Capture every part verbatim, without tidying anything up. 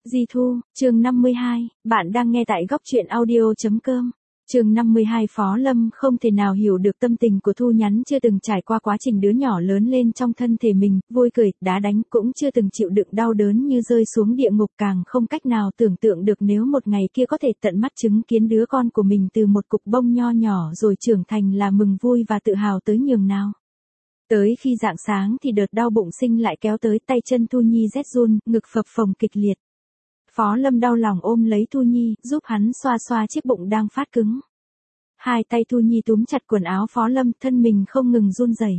Di Thu, chương năm mươi hai, bạn đang nghe tại góc truyện audio.com. Chương năm mươi hai Phó Lâm không thể nào hiểu được tâm tình của Thu Nhắn chưa từng trải qua quá trình đứa nhỏ lớn lên trong thân thể mình, vui cười, đá đánh cũng chưa từng chịu đựng đau đớn như rơi xuống địa ngục, càng không cách nào tưởng tượng được nếu một ngày kia có thể tận mắt chứng kiến đứa con của mình từ một cục bông nho nhỏ rồi trưởng thành là mừng vui và tự hào tới nhường nào. Tới khi rạng sáng thì đợt đau bụng sinh lại kéo tới, tay chân Thu Nhi rét run, ngực phập phồng kịch liệt. Phó Lâm đau lòng ôm lấy Thu Nhi, giúp hắn xoa xoa chiếc bụng đang phát cứng. Hai tay Thu Nhi túm chặt quần áo Phó Lâm, thân mình không ngừng run rẩy.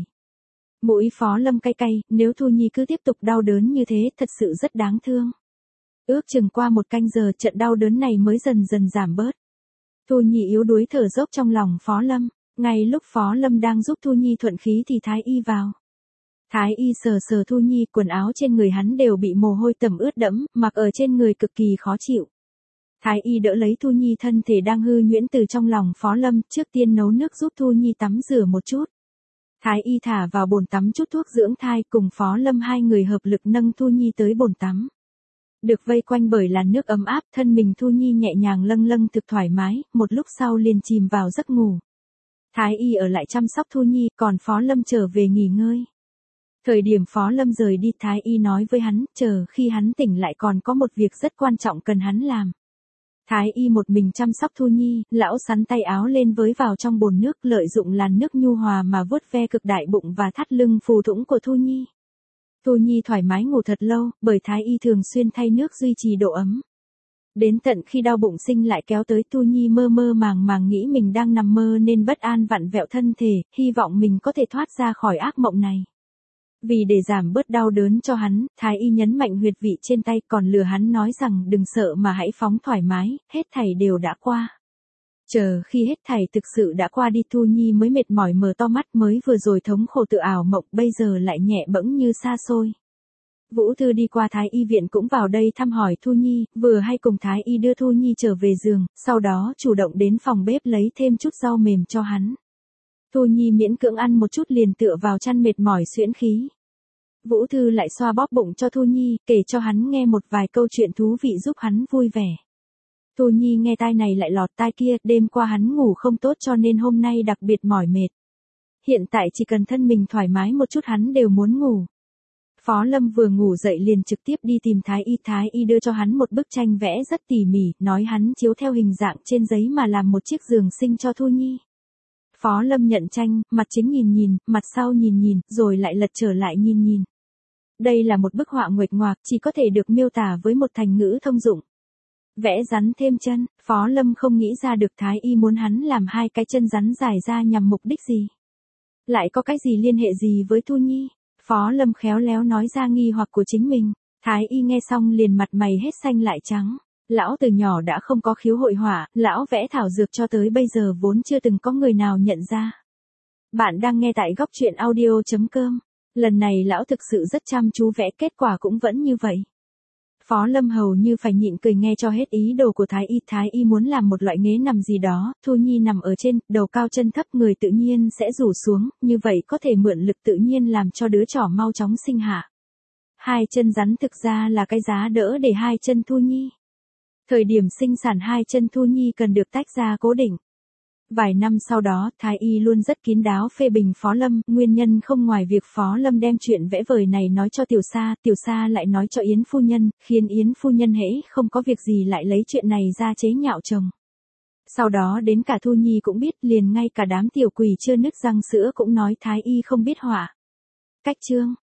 Mũi Phó Lâm cay cay, nếu Thu Nhi cứ tiếp tục đau đớn như thế thật sự rất đáng thương. Ước chừng qua một canh giờ trận đau đớn này mới dần dần giảm bớt. Thu Nhi yếu đuối thở dốc trong lòng Phó Lâm. Ngay lúc Phó Lâm đang giúp Thu Nhi thuận khí thì Thái Y vào. Thái Y sờ sờ Thu Nhi, quần áo trên người hắn đều bị mồ hôi tẩm ướt đẫm, mặc ở trên người cực kỳ khó chịu. Thái Y đỡ lấy Thu Nhi thân thể đang hư nhuyễn từ trong lòng Phó Lâm, trước tiên nấu nước giúp Thu Nhi tắm rửa một chút. Thái Y thả vào bồn tắm chút thuốc dưỡng thai, cùng Phó Lâm hai người hợp lực nâng Thu Nhi tới bồn tắm. Được vây quanh bởi làn nước ấm áp, thân mình Thu Nhi nhẹ nhàng lâng lâng thực thoải mái, một lúc sau liền chìm vào giấc ngủ. Thái Y ở lại chăm sóc Thu Nhi, còn Phó Lâm trở về nghỉ ngơi. Thời điểm Phó Lâm rời đi, Thái Y nói với hắn, chờ khi hắn tỉnh lại còn có một việc rất quan trọng cần hắn làm. Thái Y một mình chăm sóc Thu Nhi, lão sắn tay áo lên với vào trong bồn nước, lợi dụng làn nước nhu hòa mà vuốt ve cực đại bụng và thắt lưng phù thủng của Thu Nhi. Thu Nhi thoải mái ngủ thật lâu, bởi Thái Y thường xuyên thay nước duy trì độ ấm. Đến tận khi đau bụng sinh lại kéo tới, Thu Nhi mơ mơ màng màng nghĩ mình đang nằm mơ nên bất an vặn vẹo thân thể, hy vọng mình có thể thoát ra khỏi ác mộng này. Vì để giảm bớt đau đớn cho hắn, Thái Y nhấn mạnh huyệt vị trên tay, còn lừa hắn nói rằng đừng sợ mà hãy phóng thoải mái, hết thảy đều đã qua. Chờ khi hết thảy thực sự đã qua đi, Thu Nhi mới mệt mỏi mở to mắt, mới vừa rồi thống khổ tự ảo mộng, bây giờ lại nhẹ bẫng như xa xôi. Vũ Thư đi qua Thái Y viện cũng vào đây thăm hỏi Thu Nhi, vừa hay cùng Thái Y đưa Thu Nhi trở về giường, sau đó chủ động đến phòng bếp lấy thêm chút rau mềm cho hắn. Thu Nhi miễn cưỡng ăn một chút liền tựa vào chăn mệt mỏi xuyễn khí. Vũ Thư lại xoa bóp bụng cho Thu Nhi, kể cho hắn nghe một vài câu chuyện thú vị giúp hắn vui vẻ. Thu Nhi nghe tai này lại lọt tai kia, đêm qua hắn ngủ không tốt cho nên hôm nay đặc biệt mỏi mệt. Hiện tại chỉ cần thân mình thoải mái một chút hắn đều muốn ngủ. Phó Lâm vừa ngủ dậy liền trực tiếp đi tìm Thái Y, Thái Y đưa cho hắn một bức tranh vẽ rất tỉ mỉ, nói hắn chiếu theo hình dạng trên giấy mà làm một chiếc giường sinh cho Thu Nhi. Phó Lâm nhận tranh, mặt chính nhìn nhìn, mặt sau nhìn nhìn, rồi lại lật trở lại nhìn nhìn. Đây là một bức họa nguệch ngoạc, chỉ có thể được miêu tả với một thành ngữ thông dụng. Vẽ rắn thêm chân, Phó Lâm không nghĩ ra được Thái Y muốn hắn làm hai cái chân rắn dài ra nhằm mục đích gì. Lại có cái gì liên hệ gì với Thu Nhi? Phó Lâm khéo léo nói ra nghi hoặc của chính mình. Thái Y nghe xong liền mặt mày hết xanh lại trắng. Lão từ nhỏ đã không có khiếu hội họa, lão vẽ thảo dược cho tới bây giờ vốn chưa từng có người nào nhận ra. Bạn đang nghe tại góc truyện audio.com. Lần này lão thực sự rất chăm chú vẽ, kết quả cũng vẫn như vậy. Phó Lâm hầu như phải nhịn cười nghe cho hết ý đồ của Thái Y. Thái Y muốn làm một loại ghế nằm gì đó, Thu Nhi nằm ở trên, đầu cao chân thấp, người tự nhiên sẽ rủ xuống, như vậy có thể mượn lực tự nhiên làm cho đứa trẻ mau chóng sinh hạ. Hai chân rắn thực ra là cái giá đỡ để hai chân Thu Nhi. Thời điểm sinh sản hai chân Thu Nhi cần được tách ra cố định. Vài năm sau đó, Thái Y luôn rất kín đáo phê bình Phó Lâm, nguyên nhân không ngoài việc Phó Lâm đem chuyện vẽ vời này nói cho Tiểu Sa, Tiểu Sa lại nói cho Yến phu nhân, khiến Yến phu nhân hễ không có việc gì lại lấy chuyện này ra chế nhạo chồng. Sau đó đến cả Thu Nhi cũng biết, liền ngay cả đám tiểu quỷ chưa nứt răng sữa cũng nói Thái Y không biết họa. Cách chương,